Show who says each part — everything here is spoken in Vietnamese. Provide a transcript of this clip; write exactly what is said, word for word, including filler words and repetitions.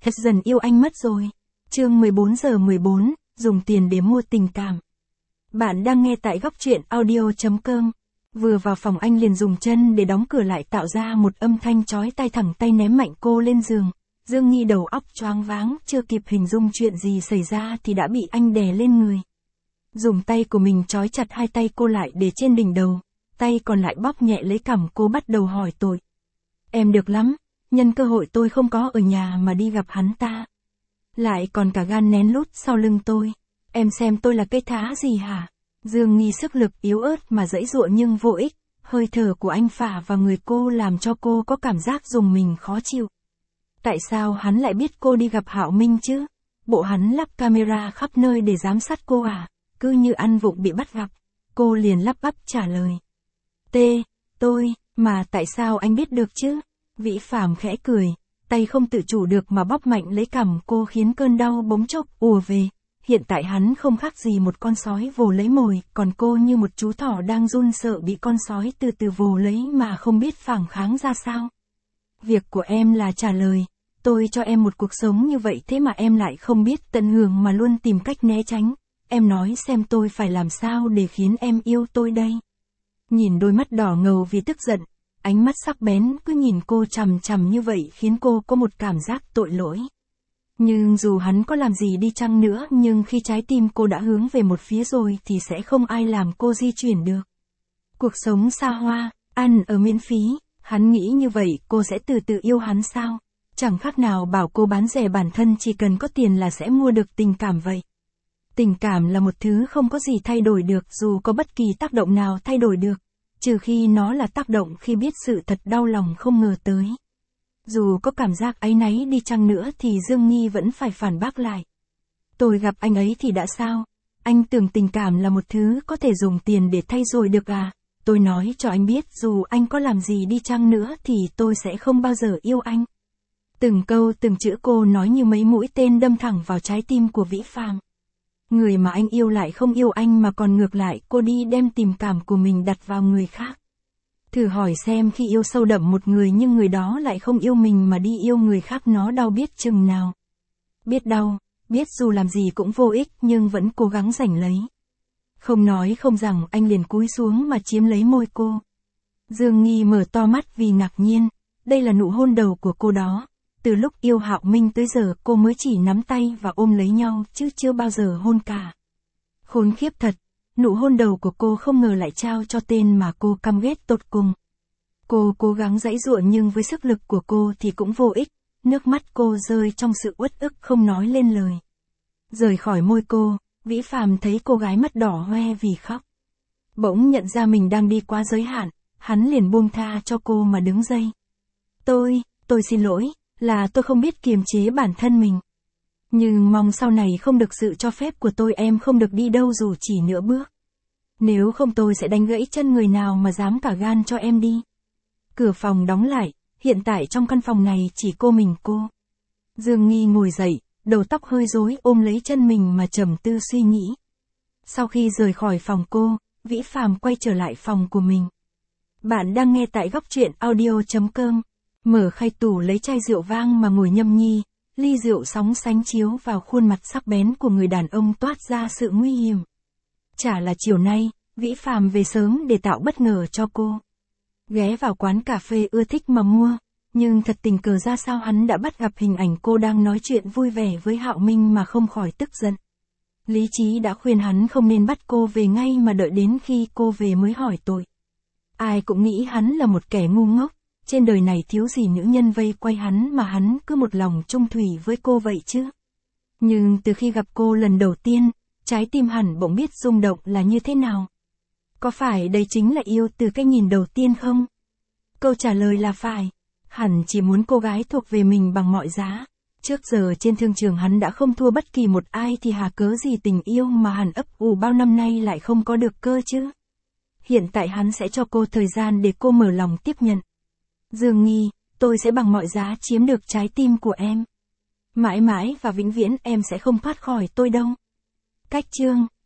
Speaker 1: thật dần yêu anh mất rồi. Chương mười bốn giờ mười bốn, dùng tiền để mua tình cảm. Bạn đang nghe tại góc truyện audio chấm com. Vừa vào phòng anh liền dùng chân để đóng cửa lại tạo ra một âm thanh chói tai, thẳng tay ném mạnh cô lên giường. Dương Nghi đầu óc choáng váng, chưa kịp hình dung chuyện gì xảy ra thì đã bị anh đè lên người. Dùng tay của mình trói chặt hai tay cô lại để trên đỉnh đầu, tay còn lại bóp nhẹ lấy cằm cô, bắt đầu hỏi tội. Em được lắm, nhân cơ hội tôi không có ở nhà mà đi gặp hắn ta. Lại còn cả gan nén lút sau lưng tôi. Em xem tôi là cây thá gì hả? Dương Nghi sức lực yếu ớt mà giãy giụa nhưng vô ích, hơi thở của anh phả vào người cô làm cho cô có cảm giác rùng mình khó chịu. Tại sao hắn lại biết cô đi gặp Hạo Minh chứ? Bộ hắn lắp camera khắp nơi để giám sát cô à? Cứ như ăn vụng bị bắt gặp. Cô liền lắp bắp trả lời. T, tôi, mà tại sao anh biết được chứ? Vĩ Phạm khẽ cười, tay không tự chủ được mà bóp mạnh lấy cằm cô khiến cơn đau bỗng chốc ùa về. Hiện tại hắn không khác gì một con sói vồ lấy mồi, còn cô như một chú thỏ đang run sợ bị con sói từ từ vồ lấy mà không biết phản kháng ra sao. Việc của em là trả lời, tôi cho em một cuộc sống như vậy thế mà em lại không biết tận hưởng mà luôn tìm cách né tránh. Em nói xem tôi phải làm sao để khiến em yêu tôi đây. Nhìn đôi mắt đỏ ngầu vì tức giận, ánh mắt sắc bén cứ nhìn cô chằm chằm như vậy khiến cô có một cảm giác tội lỗi. Nhưng dù hắn có làm gì đi chăng nữa, nhưng khi trái tim cô đã hướng về một phía rồi thì sẽ không ai làm cô di chuyển được. Cuộc sống xa hoa, ăn ở miễn phí, hắn nghĩ như vậy cô sẽ từ từ yêu hắn sao? Chẳng khác nào bảo cô bán rẻ bản thân chỉ cần có tiền là sẽ mua được tình cảm vậy. Tình cảm là một thứ không có gì thay đổi được, dù có bất kỳ tác động nào thay đổi được, trừ khi nó là tác động khi biết sự thật đau lòng không ngờ tới. Dù có cảm giác áy náy đi chăng nữa thì Dương Nghi vẫn phải phản bác lại. Tôi gặp anh ấy thì đã sao? Anh tưởng tình cảm là một thứ có thể dùng tiền để thay rồi được à? Tôi nói cho anh biết dù anh có làm gì đi chăng nữa thì tôi sẽ không bao giờ yêu anh. Từng câu từng chữ cô nói như mấy mũi tên đâm thẳng vào trái tim của Vĩ Phạm. Người mà anh yêu lại không yêu anh mà còn ngược lại cô đi đem tình cảm của mình đặt vào người khác. Thử hỏi xem khi yêu sâu đậm một người nhưng người đó lại không yêu mình mà đi yêu người khác nó đau biết chừng nào. Biết đau, biết dù làm gì cũng vô ích nhưng vẫn cố gắng giành lấy. Không nói không rằng anh liền cúi xuống mà chiếm lấy môi cô. Dương Nghi mở to mắt vì ngạc nhiên, đây là nụ hôn đầu của cô đó. Từ lúc yêu Hạo Minh tới giờ cô mới chỉ nắm tay và ôm lấy nhau chứ chưa bao giờ hôn cả. Khốn khiếp thật, nụ hôn đầu của cô không ngờ lại trao cho tên mà cô căm ghét tột cùng. Cô cố gắng giãy giụa nhưng với sức lực của cô thì cũng vô ích, nước mắt cô rơi trong sự uất ức không nói lên lời. Rời khỏi môi cô, Vĩ Phạm thấy cô gái mắt đỏ hoe vì khóc. Bỗng nhận ra mình đang đi quá giới hạn, hắn liền buông tha cho cô mà đứng dậy. Tôi, tôi xin lỗi. Là tôi không biết kiềm chế bản thân mình. Nhưng mong sau này không được sự cho phép của tôi em không được đi đâu dù chỉ nửa bước. Nếu không tôi sẽ đánh gãy chân người nào mà dám cả gan cho em đi. Cửa phòng đóng lại, hiện tại trong căn phòng này chỉ cô mình cô. Dương Nghi ngồi dậy, đầu tóc hơi rối ôm lấy chân mình mà trầm tư suy nghĩ. Sau khi rời khỏi phòng cô, Vĩ Phạm quay trở lại phòng của mình. Bạn đang nghe tại góc truyện audio chấm com. Mở khay tủ lấy chai rượu vang mà ngồi nhâm nhi, ly rượu sóng sánh chiếu vào khuôn mặt sắc bén của người đàn ông toát ra sự nguy hiểm. Chả là chiều nay, Vĩ Phạm về sớm để tạo bất ngờ cho cô. Ghé vào quán cà phê ưa thích mà mua, nhưng thật tình cờ ra sao hắn đã bắt gặp hình ảnh cô đang nói chuyện vui vẻ với Hạo Minh mà không khỏi tức giận. Lý trí đã khuyên hắn không nên bắt cô về ngay mà đợi đến khi cô về mới hỏi tội. Ai cũng nghĩ hắn là một kẻ ngu ngốc. Trên đời này thiếu gì nữ nhân vây quay hắn mà hắn cứ một lòng chung thủy với cô vậy chứ. Nhưng từ khi gặp cô lần đầu tiên, trái tim hẳn bỗng biết rung động là như thế nào. Có phải đây chính là yêu từ cái nhìn đầu tiên không? Câu trả lời là phải. Hẳn chỉ muốn cô gái thuộc về mình bằng mọi giá. Trước giờ trên thương trường hắn đã không thua bất kỳ một ai thì hà cớ gì tình yêu mà hắn ấp ủ bao năm nay lại không có được cơ chứ. Hiện tại hắn sẽ cho cô thời gian để cô mở lòng tiếp nhận. Dương Nghi, tôi sẽ bằng mọi giá chiếm được trái tim của em. Mãi mãi và vĩnh viễn em sẽ không thoát khỏi tôi đâu. Cách chương